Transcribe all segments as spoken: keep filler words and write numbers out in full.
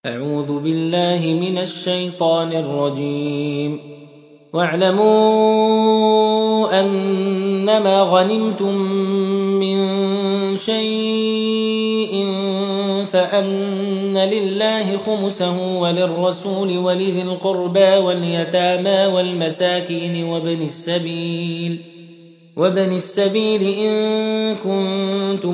أعوذ بالله من الشيطان الرجيم. واعلموا أنما غنمتم من شيء فأن لله خمسه وللرسول ولذي القربى واليتامى والمساكين وابن السبيل وابن السبيل إن كنتم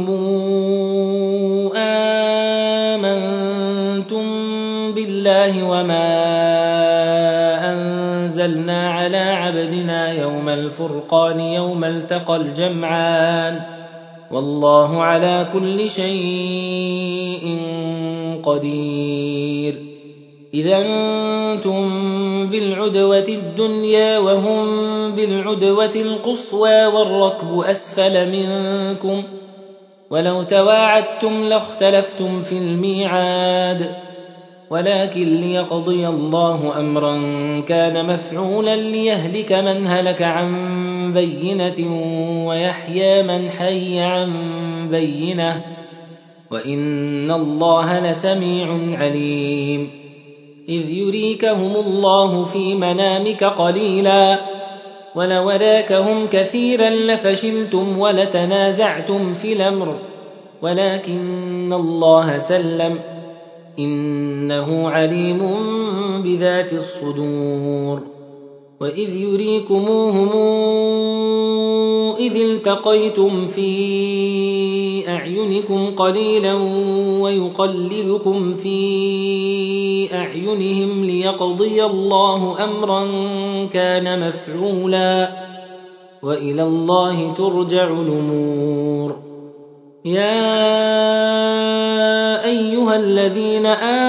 آمنتم بالله وما أنزلنا على عبدنا يوم الفرقان يوم التقى الجمعان والله على كل شيء قدير. إذا أنتم بالعدوة الدنيا وهم بالعدوة القصوى والركب أسفل منكم ولو تواعدتم لاختلفتم في الميعاد ولكن ليقضي الله أمرا كان مفعولا ليهلك من هلك عن بينة ويحيى من حي عن بينة وإن الله لسميع عليم. إذ يريكهم الله في منامك قليلا ولو راكهم كثيرا لفشلتم ولتنازعتم في الأمر ولكن الله سلم إنه عليم بذات الصدور. وإذ يريكموهم إذ التقيتم في أعينكم قليلا ويقللكم في أعينهم ليقضي الله أمرا كان مفعولا وإلى الله ترجع الأمور. يا أيها الذين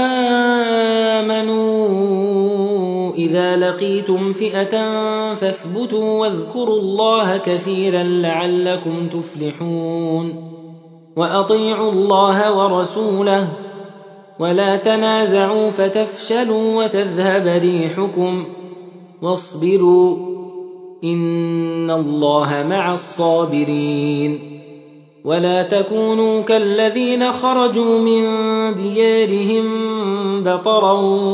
آمنوا إذا لقيتم فئة فاثبتوا واذكروا الله كثيرا لعلكم تفلحون. وأطيعوا الله ورسوله ولا تنازعوا فتفشلوا وتذهب ريحكم واصبروا إن الله مع الصابرين. ولا تكونوا كالذين خرجوا من ديارهم بطرا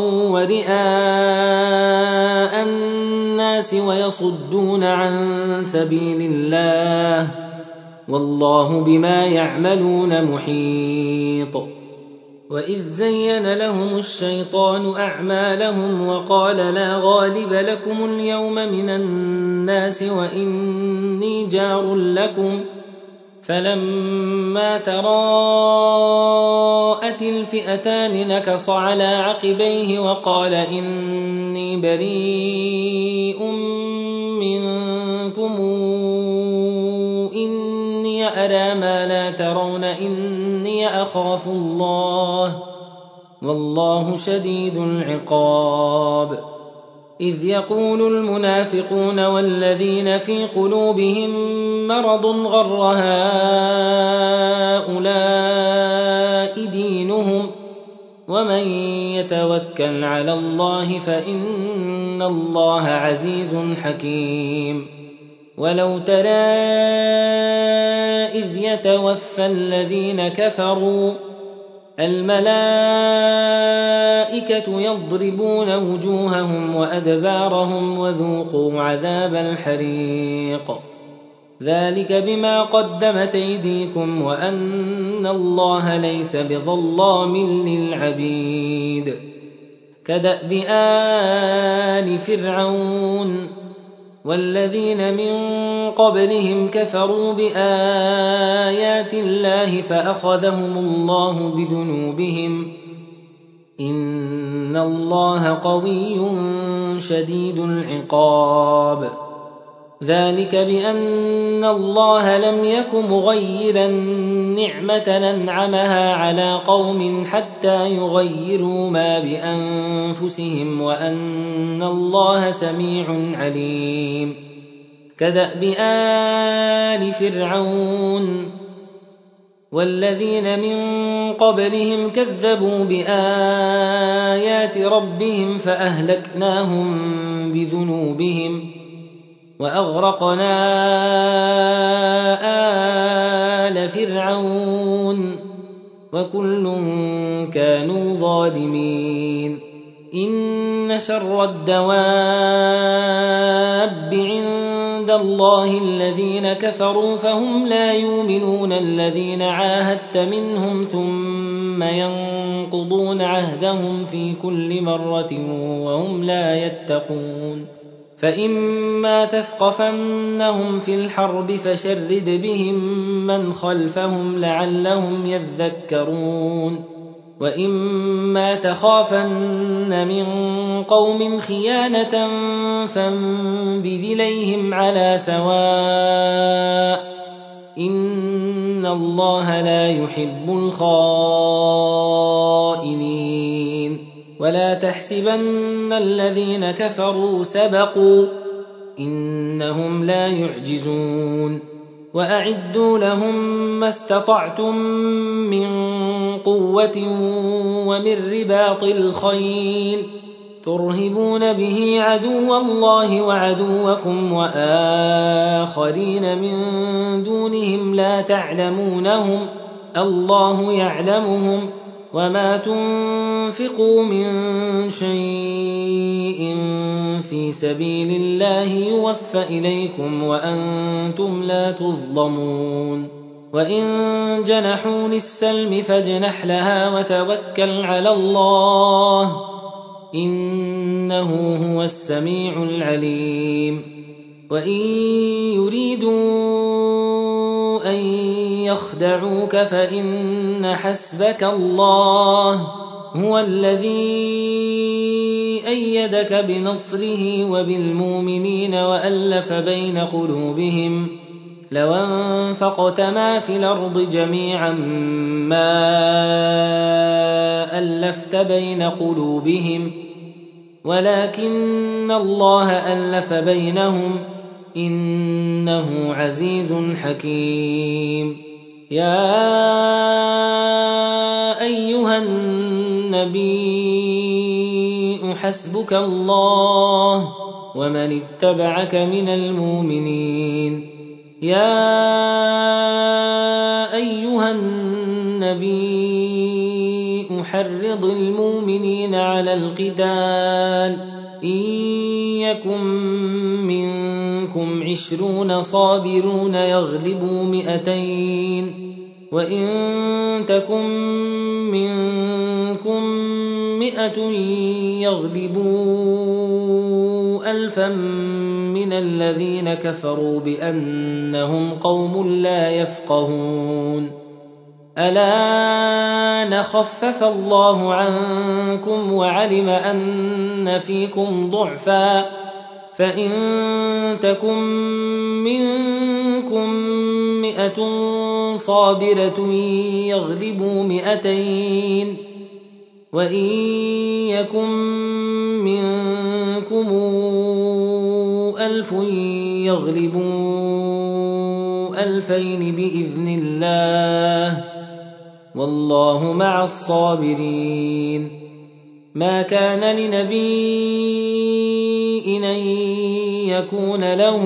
ورئاء الناس ويصدون عن سبيل الله والله بما يعملون محيط. وإذ زين لهم الشيطان أعمالهم وقال لا غالب لكم اليوم من الناس وإني جار لكم فلما تراءت الفئتان نكص على عقبيه وقال إني بريء منكم إني أرى ما لا ترون إني أخاف الله والله شديد العقاب. إذ يقول المنافقون والذين في قلوبهم مرض غر هؤلاء دينهم ومن يتوكل على الله فإن الله عزيز حكيم. ولو ترى إذ يتوفى الذين كفروا الملائكة يضربون وجوههم وأدبارهم وذوقوا عذاب الحريق ذلك بما قدمت أيديكم وأن الله ليس بظلام للعبيد. كدأب آل فرعون والذين من قبلهم كفروا بآيات الله فأخذهم الله بذنوبهم إن الله قوي شديد العقاب. ذلك بأن الله لم يك مغيرا نعمة أنعمها على قوم حتى يغيروا ما بأنفسهم وأن الله سميع عليم. كدأب آل فرعون والذين من قبلهم كذبوا بآيات ربهم فأهلكناهم بذنوبهم وأغرقنا آل فرعون وكل كانوا ظالمين إن شر الدواب عند الله الذين كفروا فهم لا يؤمنون الذين عاهدت منهم ثم ينقضون عهدهم في كل مرة وهم لا يتقون فإما تثقفنهم في الحرب فشرد بهم من خلفهم لعلهم يذكرون وإما تخافن من قوم خيانة فانبذ إليهم على سواء إن الله لا يحب الخائنين ولا تحسبن الذين كفروا سبقوا إنهم لا يعجزون وأعدوا لهم ما استطعتم من قوة ومن رباط الخيل ترهبون به عدو الله وعدوكم وآخرين من دونهم لا تعلمونهم الله يعلمهم وما تنفقوا من شيء في سبيل الله يوفى إليكم وأنتم لا تظلمون وإن جنحوا للسلم فاجنح لها وتوكل على الله إنه هو السميع العليم وإن يريدوا أن يخدعوك فإن حسبك الله هو الذي أيدك بنصره وبالمؤمنين وألف بين قلوبهم لو انفقت ما في الأرض جميعا ما ألفت بين قلوبهم ولكن الله ألف بينهم إنه عزيز حكيم يا أيها النبي حسبك الله ومن اتبعك من المؤمنين يا أيها النبي حرض المؤمنين على القتال إن يكن منكم عشرون صابرون يغلبوا مئتين وإن تكن منكم مئة يغلبوا ألفا من الذين كفروا بأنهم قوم لا يفقهون الآن خفف الله عنكم وعلم أن فيكم ضعفا فإن تكن منكم مئة صابرة يغلبوا مئتين وإن يكن منكم ألف يغلبوا ألفين بإذن الله والله مع الصابرين ما كان لنبي أن يكون له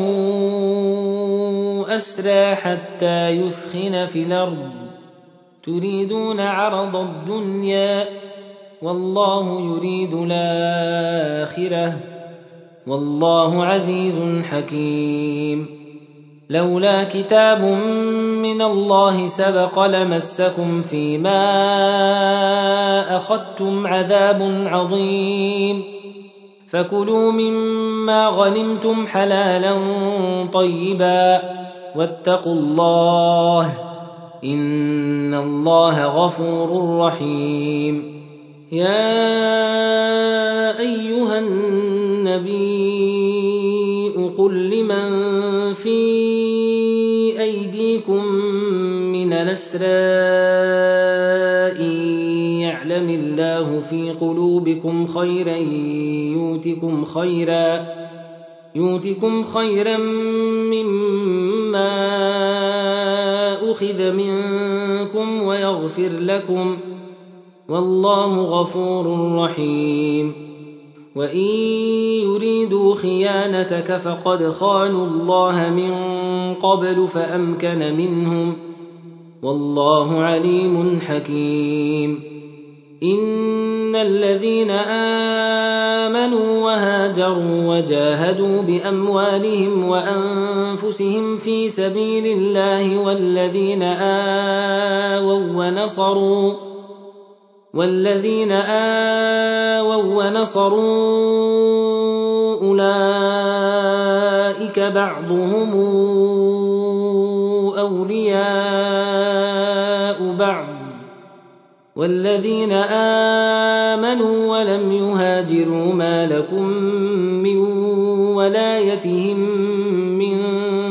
أسرى حتى يثخن في الأرض تريدون عرض الدنيا والله يريد الآخرة والله عزيز حكيم لولا كتاب من الله سبق لمسكم فيما أخذتم عذاب عظيم فكلوا مما غنمتم حلالا طيبا واتقوا الله إن الله غفور رحيم يا أيها النبي قل لمن في أيديكم من الأسرى إن يعلم الله في قلوبكم خيرا يؤتكم خيرا يؤتكم خيرا مما أخذ منكم ويغفر لكم والله غفور رحيم وإن يريدوا خيانتك فقد خانوا الله من قبل فأمكن منهم والله عليم حكيم إن الذين آمنوا وهاجروا وجاهدوا بأموالهم وأنفسهم في سبيل الله والذين آووا ونصروا والذين آووا ونصروا أولئك بعضهم أولياء بعض والذين آمنوا ولم يهاجروا ما لكم من ولايتهم من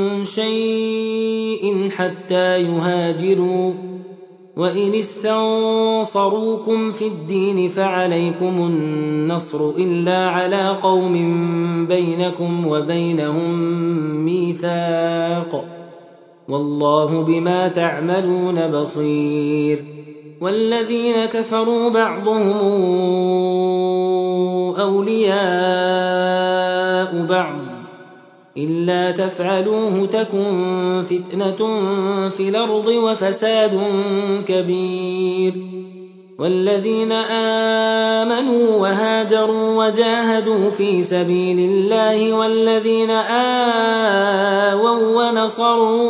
شيء حتى يهاجروا وإن استنصروكم في الدين فعليكم النصر إلا على قوم بينكم وبينهم ميثاق والله بما تعملون بصير والذين كفروا بعضهم أولياء بعض إلا تفعلوه تكن فتنة في الأرض وفساد كبير والذين آمنوا وهاجروا وجاهدوا في سبيل الله والذين آووا ونصروا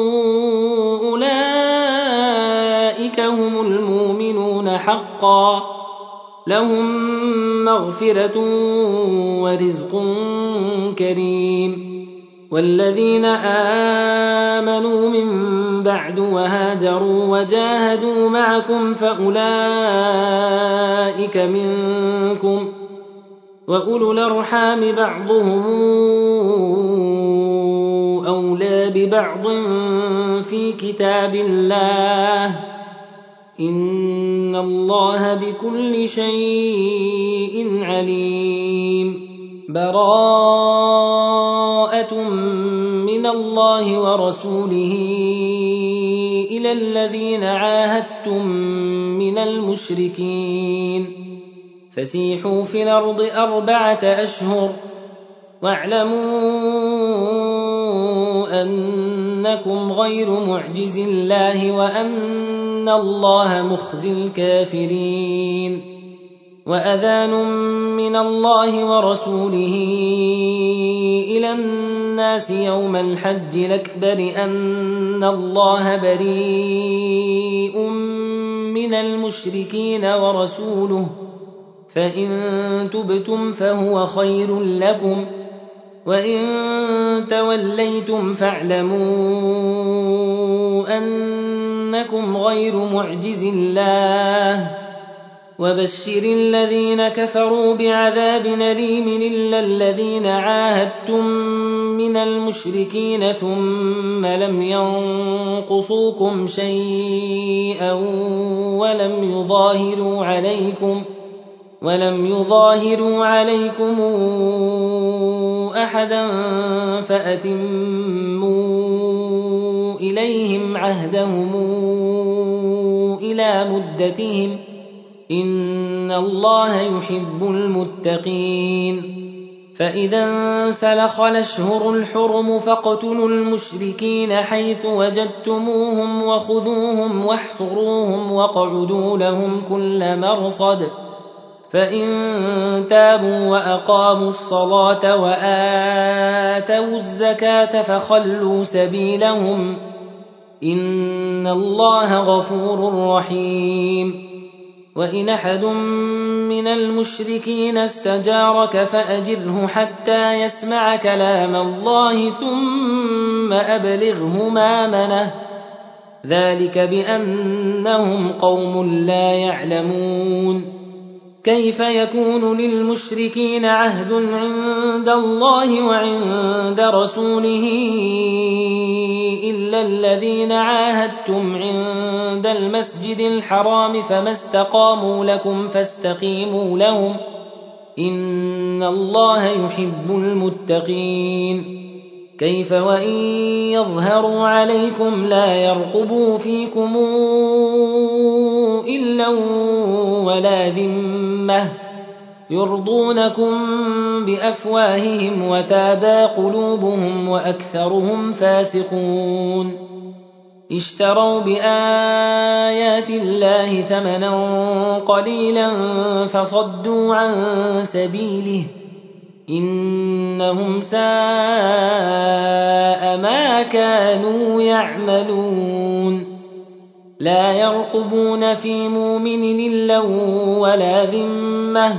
أولئك هم المؤمنون حقا لهم مغفرة ورزق كريم والذين آمنوا من بعد وهاجروا وجاهدوا معكم فأولئك منكم وأولو الأرحام بعضهم أولى ببعض في كتاب الله إن الله بكل شيء عليم براءة من الله ورسوله إلى الذين عاهدتم من المشركين فسيحوا في الأرض أربعة أشهر واعلموا أنكم غير معجز الله وأن الله مخزي الكافرين وأذان من الله ورسوله إلى الناس يوم الحج الأكبر أن الله بريء من المشركين ورسوله فإن تبتم فهو خير لكم وإن توليتم فاعلموا أنكم غير معجز الله وبشر الذين كفروا بعذاب أليم إلا الذين عاهدتم من المشركين ثم لم ينقصوكم شيئا ولم يظاهروا عليكم ولم يظاهروا عليكم أحدا فأتموا إليهم عهدهم إلى مدتهم إن الله يحب المتقين فإذا انسلخ الأشهر الحرم فاقتلوا المشركين حيث وجدتموهم وخذوهم واحصروهم واقعدوا لهم كل مرصد فإن تابوا وأقاموا الصلاة وآتوا الزكاة فخلوا سبيلهم إن الله غفور رحيم وإن أحد من المشركين استجارك فأجره حتى يسمع كلام الله ثم أبلغه مأمنه ذلك بأنهم قوم لا يعلمون كيف يكون للمشركين عهد عند الله وعند رسوله إلا الذين عاهدتم عند المسجد الحرام فما استقاموا لكم فاستقيموا لهم إن الله يحب المتقين كيف وإن يظهروا عليكم لا يرقبوا فيكم إلا ولا ذمة يرضونكم بأفواههم وتابى قلوبهم وأكثرهم فاسقون اشتروا بآيات الله ثمنا قليلا فصدوا عن سبيله إنهم ساء ما كانوا يعملون لا يرقبون في مؤمن إلا ولا ذمة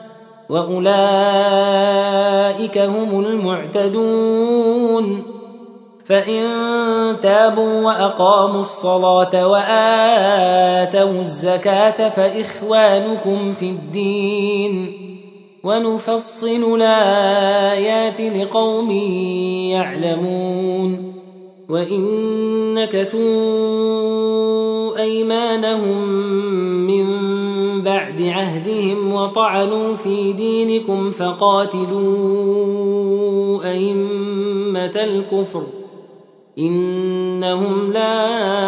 وأولئك هم المعتدون فإن تابوا وأقاموا الصلاة وآتوا الزكاة فإخوانكم في الدين ونفصل الآيات لقوم يعلمون وإن نكثوا أيمانهم من بعد عهدهم وطعنوا في دينكم فقاتلوا أئمة الكفر إنهم لا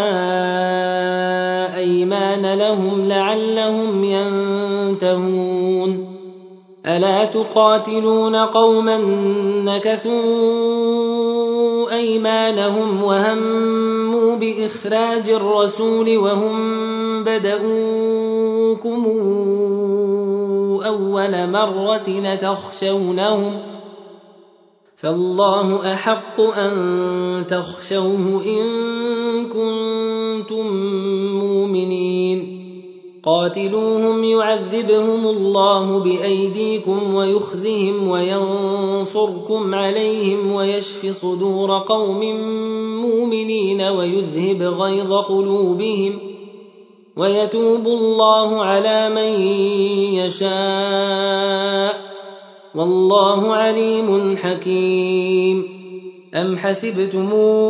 أيمان لهم لعلهم ينتهون ألا تقاتلون قوما نكثوا أيمانهم وهموا بإخراج الرسول وهم بدؤوكم أول مرة تخشونهم فالله أحق أن تخشوه إن كنتم مؤمنين قاتلوهم يعذبهم الله بأيديكم ويخزهم وينصركم عليهم ويشف صدور قوم مؤمنين ويذهب غيظ قلوبهم ويتوب الله على من يشاء والله عليم حكيم أم حسبتم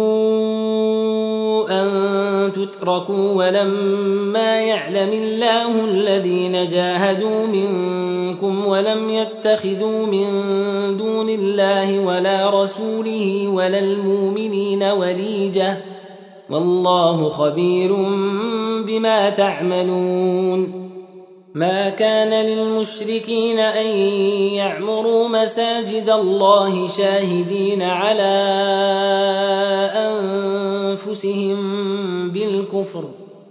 أن تتركوا ولما يعلم الله الذين جاهدوا منكم ولم يتخذوا من دون الله ولا رسوله ولا المؤمنين وليجة والله خبير بما تعملون ما كان للمشركين أن يعمروا مساجد الله شاهدين على أنفسهم بالكفر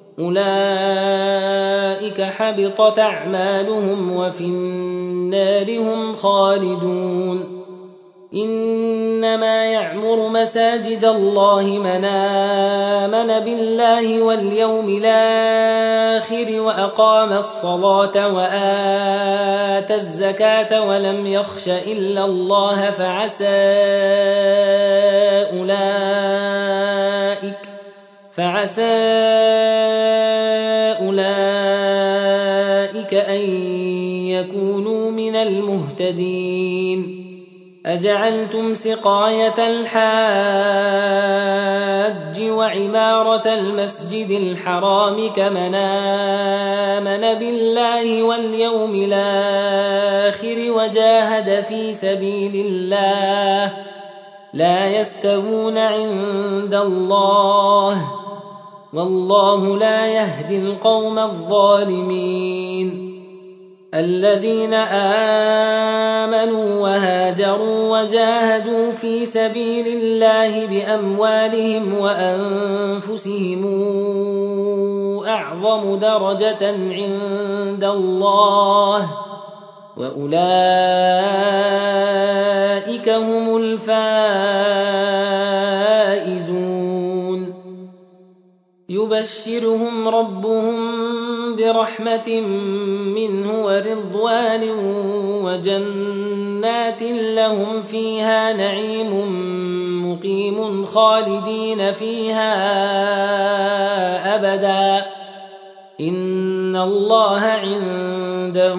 أولئك حبطت أعمالهم وفي النار هم خالدون إنما يعمر مساجد الله من آمن بالله واليوم الآخر وأقام الصلاة وآتى الزكاة ولم يخش إلا الله فعسى أولئك فعسى أولئك أن يكونوا من المهتدين أجعلتم سقاية الحاج وعمارة المسجد الحرام كمن آمن بالله واليوم الآخر وجاهد في سبيل الله لا يستوون عند الله والله لا يهدي القوم الظالمين الذين آمنوا وهاجروا وجاهدوا في سبيل الله بأموالهم وأنفسهم أعظم درجة عند الله وأولئك هم الفائزون يبشرهم ربهم برحمة منه ورضوان وجنات لهم فيها نعيم مقيم خالدين فيها أبدا إن الله عنده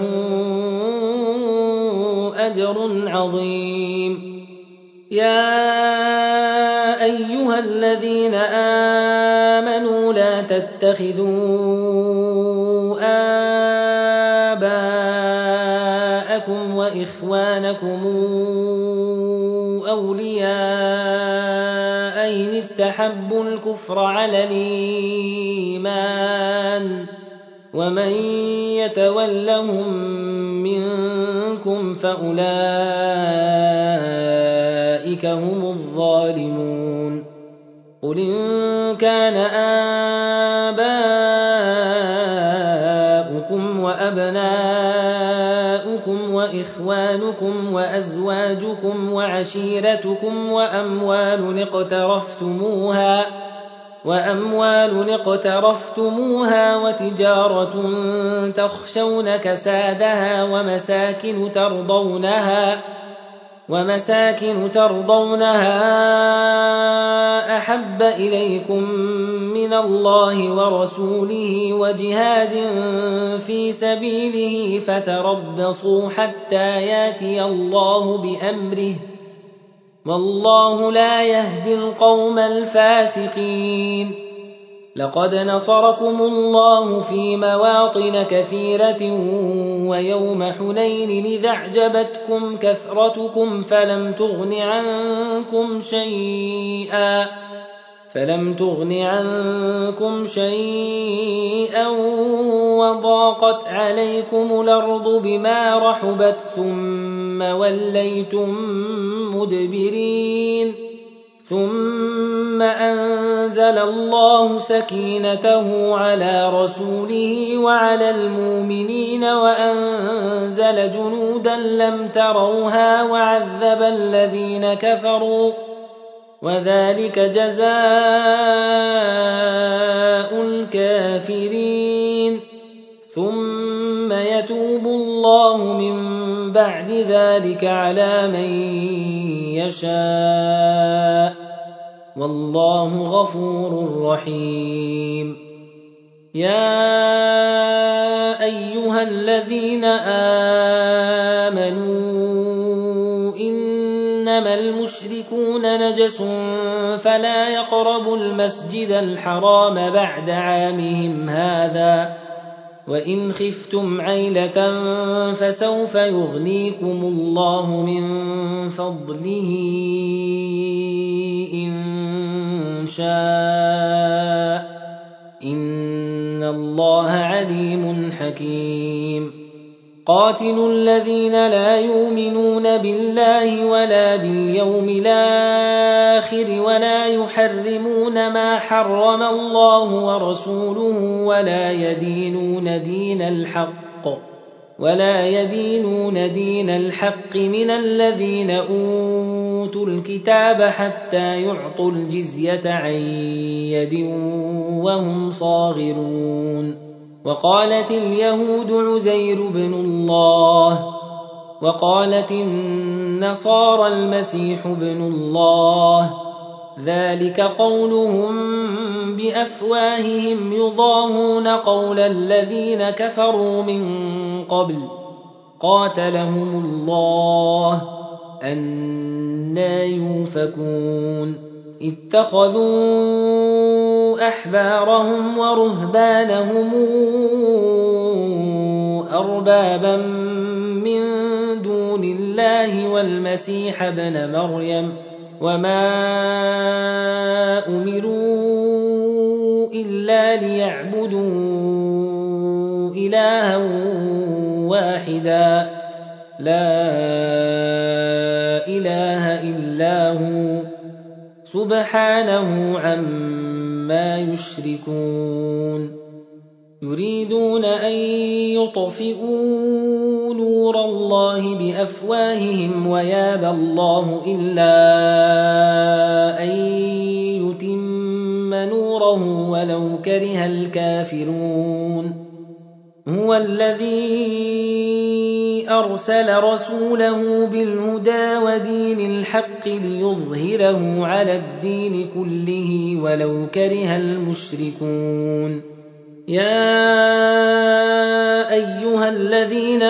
أجر عظيم يا أيها الذين آمنوا لا تتخذوا آباءكم وإخوانكم أولياء إن استحبوا الكفر على الإيمان ومن يتولهم منكم فأولئك هم الظالمون قل إن كان آباؤكم وأبناؤكم وإخوانكم وأزواجكم وعشيرتكم وأموال اقترفتموها وأموال اقترفتموها وتجارة تخشون كسادها ومساكن ترضونها ومساكن ترضونها أحب إليكم من الله ورسوله وجهاد في سبيله فتربصوا حتى ياتي الله بأمره والله لا يهدي القوم الفاسقين. لقد نصركم الله في مواطن كثيرة ويوم حنين إذ أعجبتكم كثرتكم فلم تغن عنكم شيئا فلم تغن عنكم شيئا وضاقت عليكم الأرض بما رحبت ثم وليتم مدبرين ثم أنزل الله سكينته على رسوله وعلى المؤمنين وأنزل جنودا لم تروها وعذب الذين كفروا وذلك جزاء الكافرين. ثم يتوب الله من بعد ذلك على من يشاء والله غفور رحيم. يا أيها الذين آمنوا إنما المشركون نجس فلا يقربوا المسجد الحرام بعد عامهم هذا وإن خفتم عيلة فسوف يغنيكم الله من فضله إن شاء إن الله عليم حكيم. قاتلوا الذين لا يؤمنون بالله ولا باليوم الآخر ولا يحرمون ما حرم الله ورسوله ولا يدينون دين الحق ولا يدينون دين الحق من الذين أوتوا الكتاب حتى يعطوا الجزية عن يد وهم صاغرون. وقالت اليهود عزير بن الله وقالت النصارى المسيح بن الله ذلك قولهم بأفواههم يضاهون قول الذين كفروا من قبل قاتلهم الله أنى يؤفكون. اتخذوا أحبارهم ورهبانهم أربابا من دون الله والمسيح ابن مريم وما أمروا إلا ليعبدوا إلها واحدا لا إله إلا هو سبحانه عما يشركون. يريدون أن يطفئوا نور الله بأفواههم ويابى الله إلا أن يتم نوره ولو كره الكافرون. هو الذي أرسل رسوله بالهدى ودين الحق ليظهره على الدين كله ولو كره المشركون. يا أيها الذين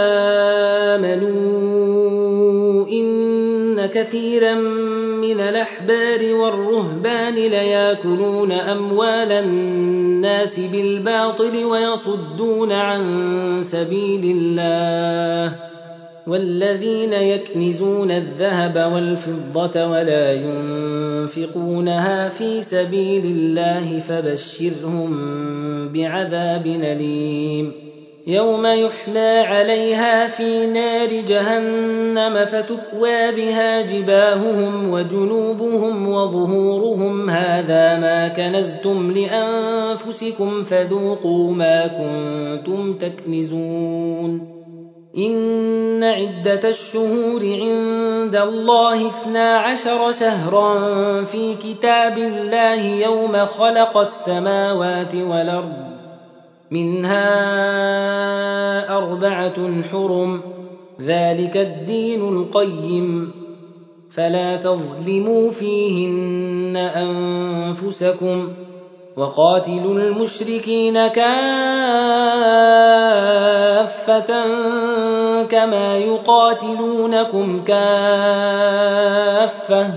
آمنوا إن كثيرا من الأحبار والرهبان ليأكلون أموال الناس بالباطل ويصدون عن سبيل الله والذين يكنزون الذهب والفضة ولا ينفقونها في سبيل الله فبشرهم بعذاب أليم. يوم يحمى عليها في نار جهنم فتكوى بها جباههم وجنوبهم وظهورهم هذا ما كنزتم لأنفسكم فذوقوا ما كنتم تكنزون إن عدة الشهور عند الله اثنا عشر شهرا في كتاب الله يوم خلق السماوات والأرض منها أربعة حرم ذلك الدين القيم فلا تظلموا فيهن أنفسكم وقاتلوا المشركين كافة كما يقاتلونكم كافة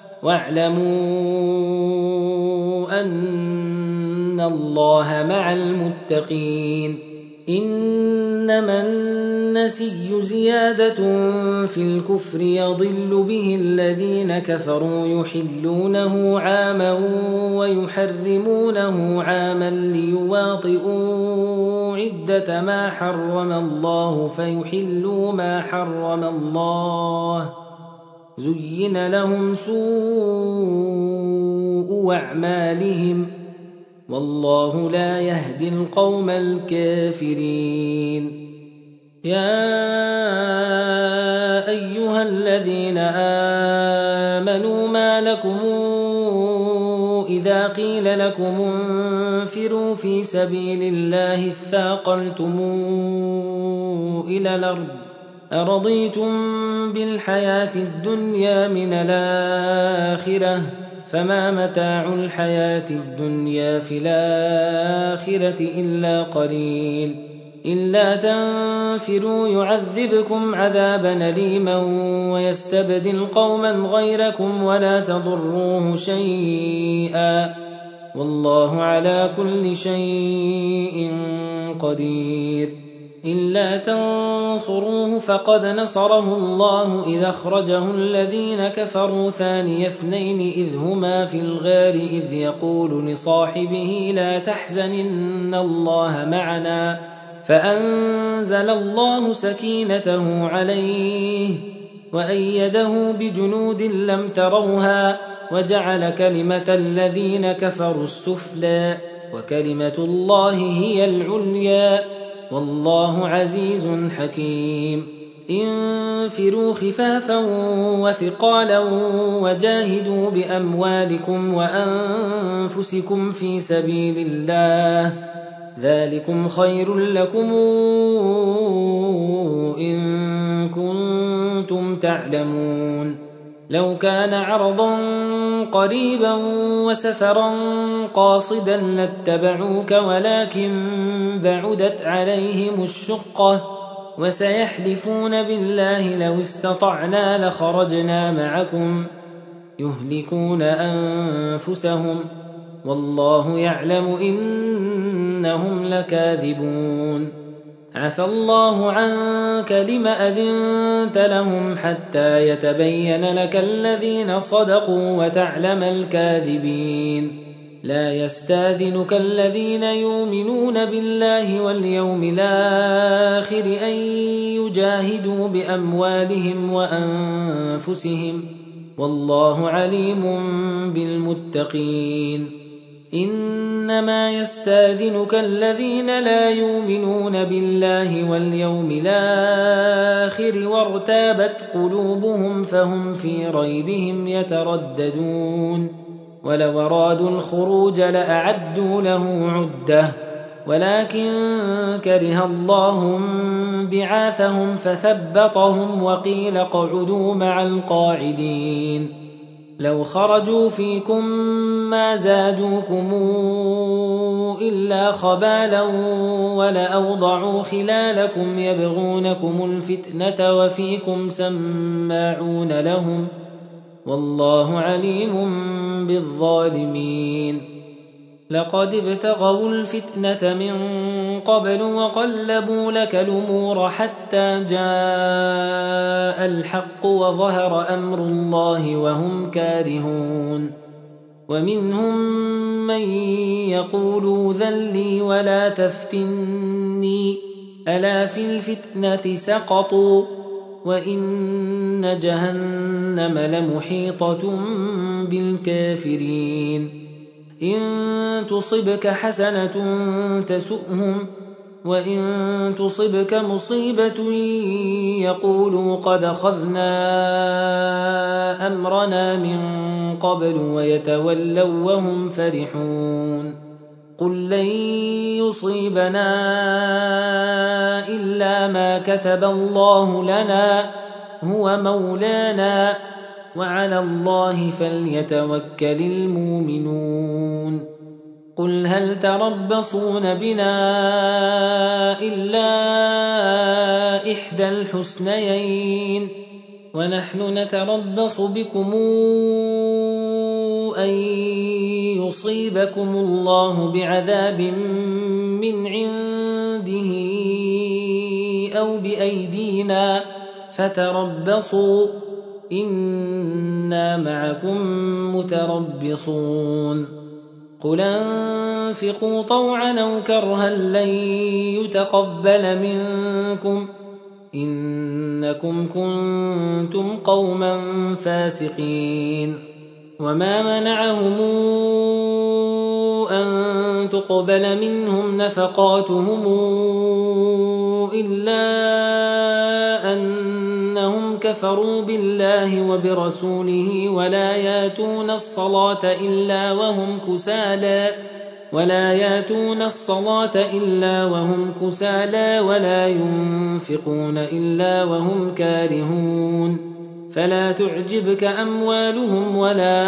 واعلموا أن الله مع المتقين إنما النسي زيادة في الكفر يضل به الذين كفروا يحلونه عاما ويحرمونه عاما ليواطئوا عدة ما حرم الله فيحلوا ما حرم الله زين لهم سوء أعمالهم والله لا يهدي القوم الكافرين يا أيها الذين آمنوا ما لكم إذا قيل لكم انفروا في سبيل الله اثاقلتم إلى الأرض أرضيتم بالحياة الدنيا من الآخرة فما متاع الحياة الدنيا في الآخرة إلا قليل إلا تنفروا يعذبكم عذابا أليما ويستبدل قوما غيركم ولا تضروه شيئا والله على كل شيء قدير إلا تنصروه فقد نصره الله إذا أخرجه الذين كفروا ثاني اثنين إذ هما في الغار إذ يقول لصاحبه لا تحزن إن الله معنا فأنزل الله سكينته عليه وأيده بجنود لم تروها وجعل كلمة الذين كفروا السفلى وكلمة الله هي العليا والله عزيز حكيم انفروا خفافا وثقالا وجاهدوا بأموالكم وأنفسكم في سبيل الله ذلكم خير لكم إن كنتم تعلمون لو كان عرضا قريبا وسفرا قاصدا لاتبعوك ولكن بعدت عليهم الشقة وسيحلفون بالله لو استطعنا لخرجنا معكم يهلكون أنفسهم والله يعلم إنهم لكاذبون عفى الله عنك لم أذنت لهم حتى يتبين لك الذين صدقوا وتعلم الكاذبين لا يستاذنك الذين يؤمنون بالله واليوم الآخر أن يجاهدوا بأموالهم وأنفسهم والله عليم بالمتقين إنما يستاذنك الذين لا يؤمنون بالله واليوم الآخر وارتابت قلوبهم فهم في ريبهم يترددون ولو أرادوا الخروج لأعدوا له عدة ولكن كره الله بعاثهم فثبطهم وقيل اقعدوا مع القاعدين لو خرجوا فيكم ما زادوكم إلا خبالا ولأوضعوا خلالكم يبغونكم الفتنة وفيكم سماعون لهم والله عليم بالظالمين لقد ابتغوا الفتنة من قبل وقلبوا لك الأمور حتى جاء الحق وظهر أمر الله وهم كارهون ومنهم من يقول ذل لي ولا تفتني ألا في الفتنة سقطوا وإن جهنم لمحيطة بالكافرين إن تصبك حسنة تسؤهم وإن تصبك مصيبة يقولوا قد أخذنا أمرنا من قبل ويتولوا وهم فرحون قل لن يصيبنا إلا ما كتب الله لنا هو مولانا وعلى الله فليتوكل المؤمنون قل هل تربصون بنا إلا إحدى الحسنيين ونحن نتربص بكم أن يصيبكم الله بعذاب من عنده أو بأيدينا فتربصوا إنا معكم متربصون قل انفقوا طوعا أو كرها لن يتقبل منكم إنكم كنتم قوما فاسقين وما منعهم أن تقبل منهم نفقاتهم إلا أنهم كفروا بالله وبرسوله ولا ياتون الصلاة إلا وهم كسالى ولا ياتون الصلاة إلا وهم كسالى ولا ينفقون إلا وهم كارهون فلا تعجبك أموالهم ولا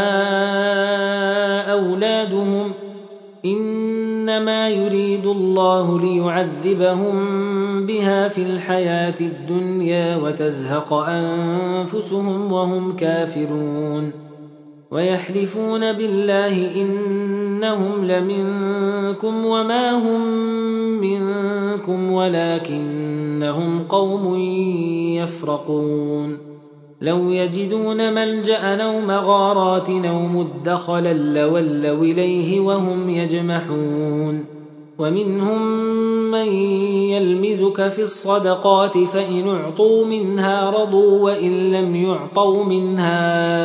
أولادهم إنما يريد الله ليعذبهم بها في الحياة الدنيا وتزهق أنفسهم وهم كافرون ويحلفون بالله إنهم لمنكم وما هم منكم ولكنهم قوم يفرقون لو يجدون ملجأ أو مغارات أو مدخلا لولوا إليه وهم يجمحون ومنهم من يلمزك في الصدقات فإن اعطوا منها رضوا وإن لم يعطوا منها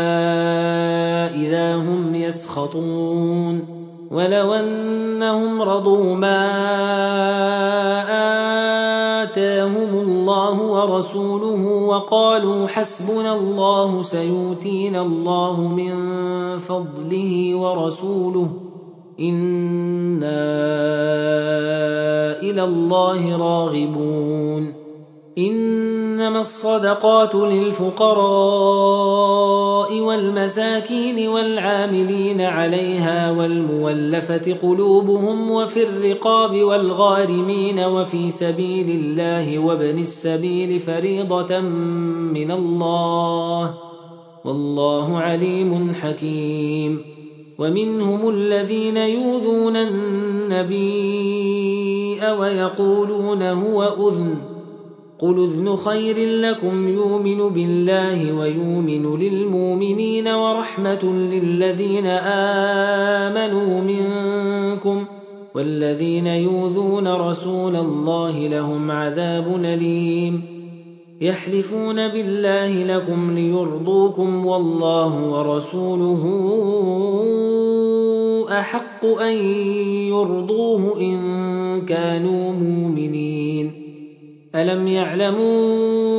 إذا هم يسخطون ولو أنهم رضوا ما آتاهم الله ورسوله وقالوا حسبنا الله سيؤتينا الله من فضله ورسوله إنا إلى الله راغبون إنما الصدقات للفقراء والمساكين والعاملين عليها والمولفة قلوبهم وفي الرقاب والغارمين وفي سبيل الله وابن السبيل فريضة من الله والله عليم حكيم ومنهم الذين يؤذون النبي ويقولون هو أذن قل أذن خير لكم يؤمن بالله ويؤمن للمؤمنين ورحمة للذين آمنوا منكم والذين يؤذون رسول الله لهم عذاب أليم يحلفون بالله لكم ليرضوكم والله ورسوله أحق أن يرضوه إن كانوا مؤمنين ألم يعلموا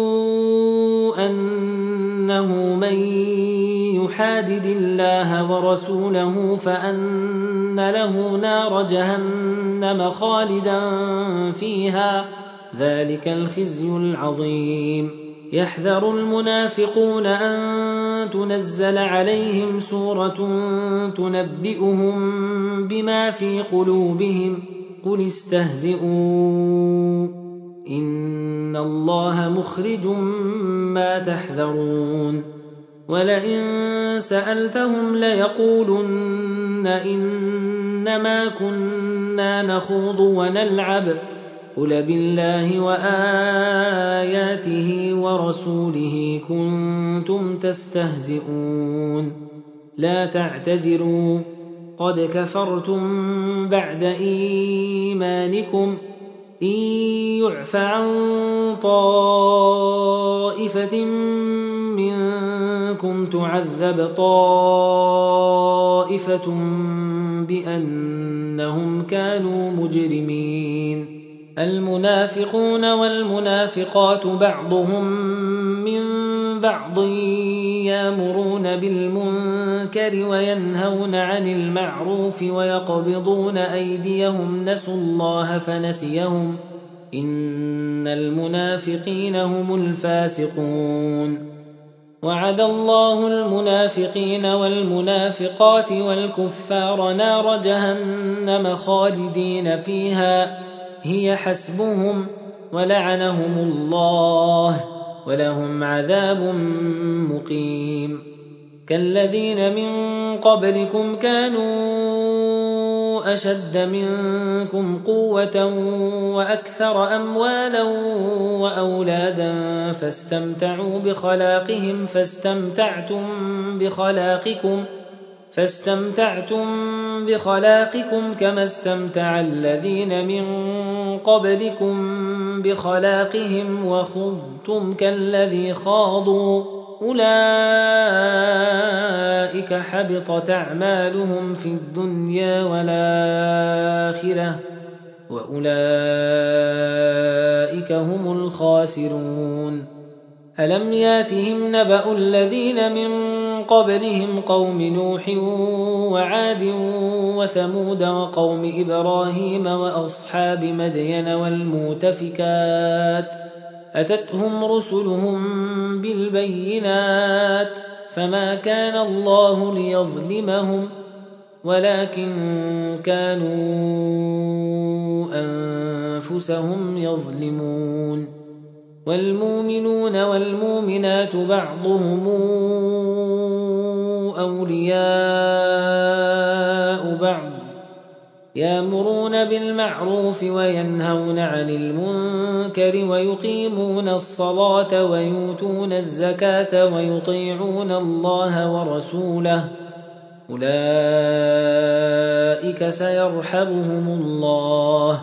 أنه من يحادد الله ورسوله فأن له نار جهنم خالدا فيها ذلك الخزي العظيم يحذر المنافقون أن تنزل عليهم سورة تنبئهم بما في قلوبهم قل استهزئوا إن الله مخرج ما تحذرون ولئن سألتهم ليقولن إنما كنا نخوض ونلعب قل بالله وآياته ورسوله كنتم تستهزئون لا تعتذروا قد كفرتم بعد إيمانكم إن يعف عن طائفة منكم تعذب طائفة بأنهم كانوا مجرمين. المنافقون والمنافقات بعضهم من بعض يأمرون بالمنكر وينهون عن المعروف ويقبضون أيديهم نسوا الله فنسيهم إن المنافقين هم الفاسقون. وعد الله المنافقين والمنافقات والكفار نار جهنم خالدين فيها هي حسبهم ولعنهم الله ولهم عذاب مقيم. كالذين من قبلكم كانوا أشد منكم قوة وأكثر أموالا وأولادا فاستمتعوا بخلاقهم فاستمتعتم بخلاقكم فاستمتعتم بخلاقكم كما استمتع الذين من قبلكم بخلاقهم وخضتم كالذي خاضوا أولئك حبطت أعمالهم في الدنيا والآخرة وأولئك هم الخاسرون. ألم ياتهم نبأ الذين من قبلهم قوم نوح وعاد وثمود وقوم إبراهيم وأصحاب مدين والمؤتفكات أتتهم رسلهم بالبينات فما كان الله ليظلمهم ولكن كانوا أنفسهم يظلمون. والمؤمنون والمؤمنات بعضهم أولياء بعض يأمرون بالمعروف وينهون عن المنكر ويقيمون الصلاة ويؤتون الزكاة ويطيعون الله ورسوله أولئك سيرحمهم الله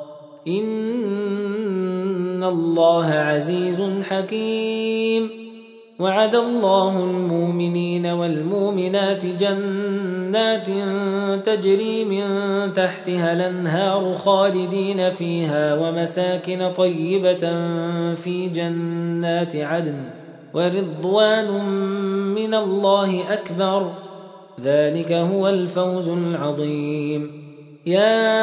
إن الله عزيز حكيم. وعد الله المؤمنين والمؤمنات جنات تجري من تحتها الأنهار خالدين فيها ومساكن طيبة في جنات عدن ورضوان من الله أكبر ذلك هو الفوز العظيم. يا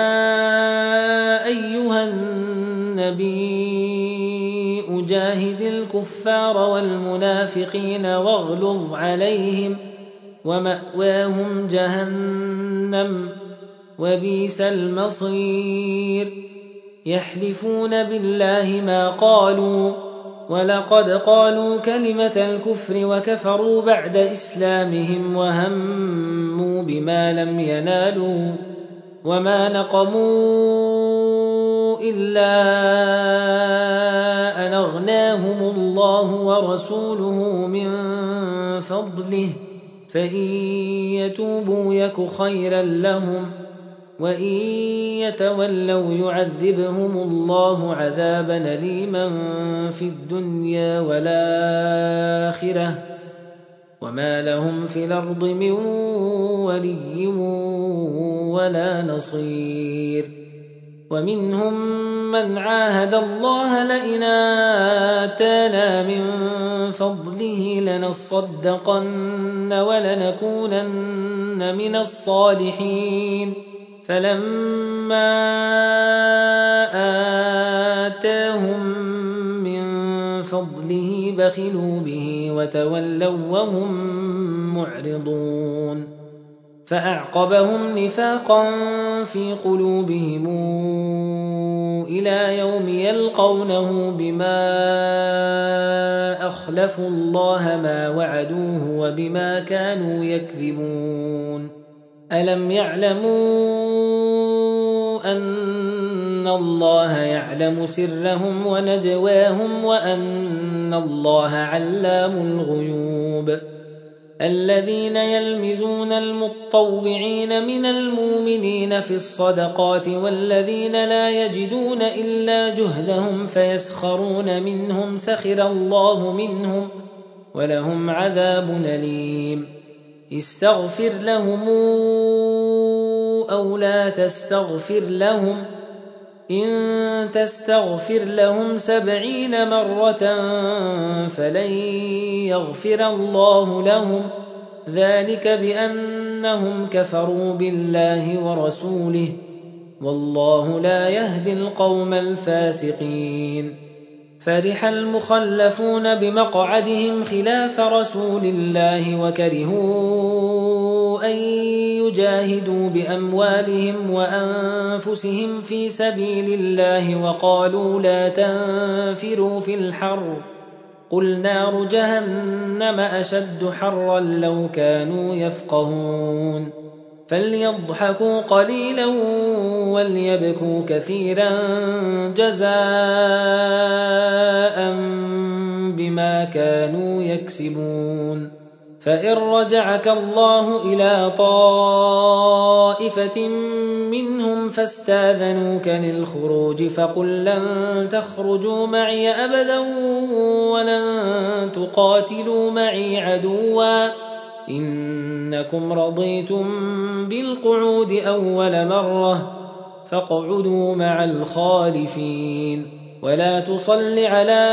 أيها النبي جاهد الكفار والمنافقين واغلظ عليهم ومأواهم جهنم وبئس المصير. يحلفون بالله ما قالوا ولقد قالوا كلمة الكفر وكفروا بعد إسلامهم وهموا بما لم ينالوا وما نقموا إلا أن أغناهم الله ورسوله من فضله فإن يتوبوا يك خيرا لهم وإن يتولوا يعذبهم الله عذابا أليما في الدنيا والآخرة وما لهم في الأرض من ولي ولا نصير. ومنهم من عاهد الله لئن آتانا من فضله لنصدقن ولنكونن من الصالحين فلما آتاهم من فضله بخلوا به وتولوا وهم معرضون. فأعقبهم نفاقا في قلوبهم إلى يوم يلقونه بما أخلفوا الله ما وعدوه وبما كانوا يكذبون. ألم يعلموا أن الله يعلم سرهم ونجواهم وأن الله علام الغيوب. الذين يلمزون المطوعين من المؤمنين في الصدقات والذين لا يجدون إلا جهدهم فيسخرون منهم سخر الله منهم ولهم عذاب أليم استغفر لهم أو لا تستغفر لهم إن تستغفر لهم سبعين مرة فلن يغفر الله لهم ذلك بأنهم كفروا بالله ورسوله والله لا يهدي القوم الفاسقين فرح المخلفون بمقعدهم خلاف رسول الله وكرهوا أن يجاهدوا بأموالهم وأنفسهم في سبيل الله وقالوا لا تنفروا في الحر قل نار جهنم أشد حرا لو كانوا يفقهون فليضحكوا قليلا وليبكوا كثيرا جزاء بما كانوا يكسبون فإن رجعك الله إلى طائفة منهم فاستاذنوك للخروج فقل لن تخرجوا معي أبدا ولن تقاتلوا معي عدوا إنكم رضيتم بالقعود أول مرة فاقعدوا مع الخالفين ولا تصل على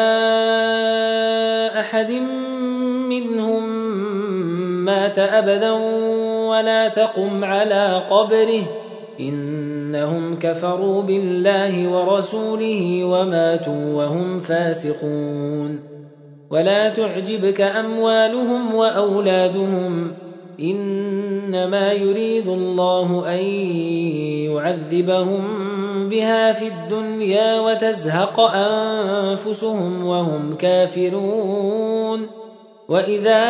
أحد منهم مات أبدا ولا تقم على قبره إنهم كفروا بالله ورسوله وماتوا وهم فاسقون ولا تعجبك أموالهم وأولادهم إنما يريد الله أن يعذبهم بها في الدنيا وتزهق أنفسهم وهم كافرون وإذا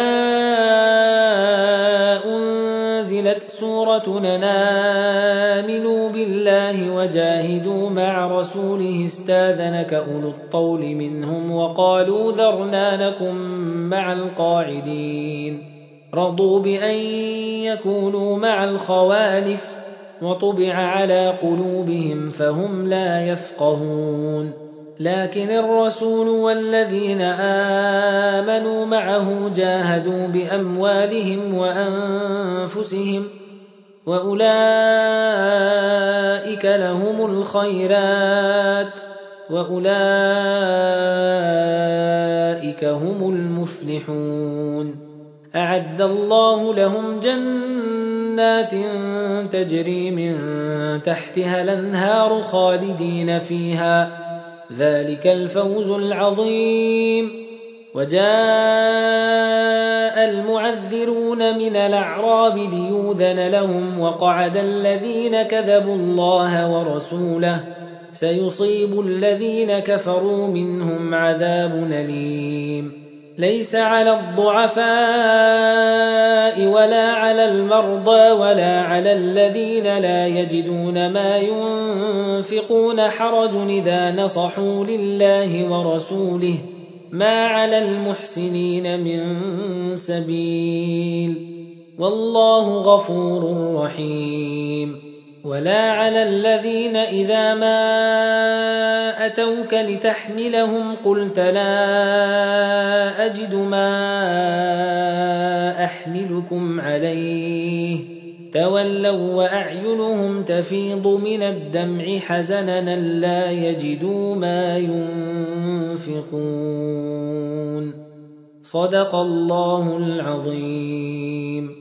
أنزلت سورة آمنوا بالله وجاهدوا مع رسوله استاذنك أولو الطول منهم وقالوا ذرنا لكم مع القاعدين رضوا بأن يكونوا مع الخوالف وطبع على قلوبهم فهم لا يفقهون لكن الرسول والذين آمنوا معه جاهدوا بأموالهم وأنفسهم وأولئك لهم الخيرات وأولئك هم المفلحون أعد الله لهم جنات تجري من تحتها الأنهار خالدين فيها ذلك الفوز العظيم وجاء المعذرون من الأعراب ليؤذن لهم وقعد الذين كذبوا الله ورسوله سيصيب الذين كفروا منهم عذاب أليم ليس على الضعفاء ولا على المرضى ولا على الذين لا يجدون ما ينفقون حرج إذا نصحوا لله ورسوله ما على المحسنين من سبيل والله غفور رحيم ولا على الذين إذا ما أتوك لتحملهم قلت لا أجد ما أحملكم عليه تولوا وأعينهم تفيض من الدمع حزنا لا يجدوا ما ينفقون صدق الله العظيم.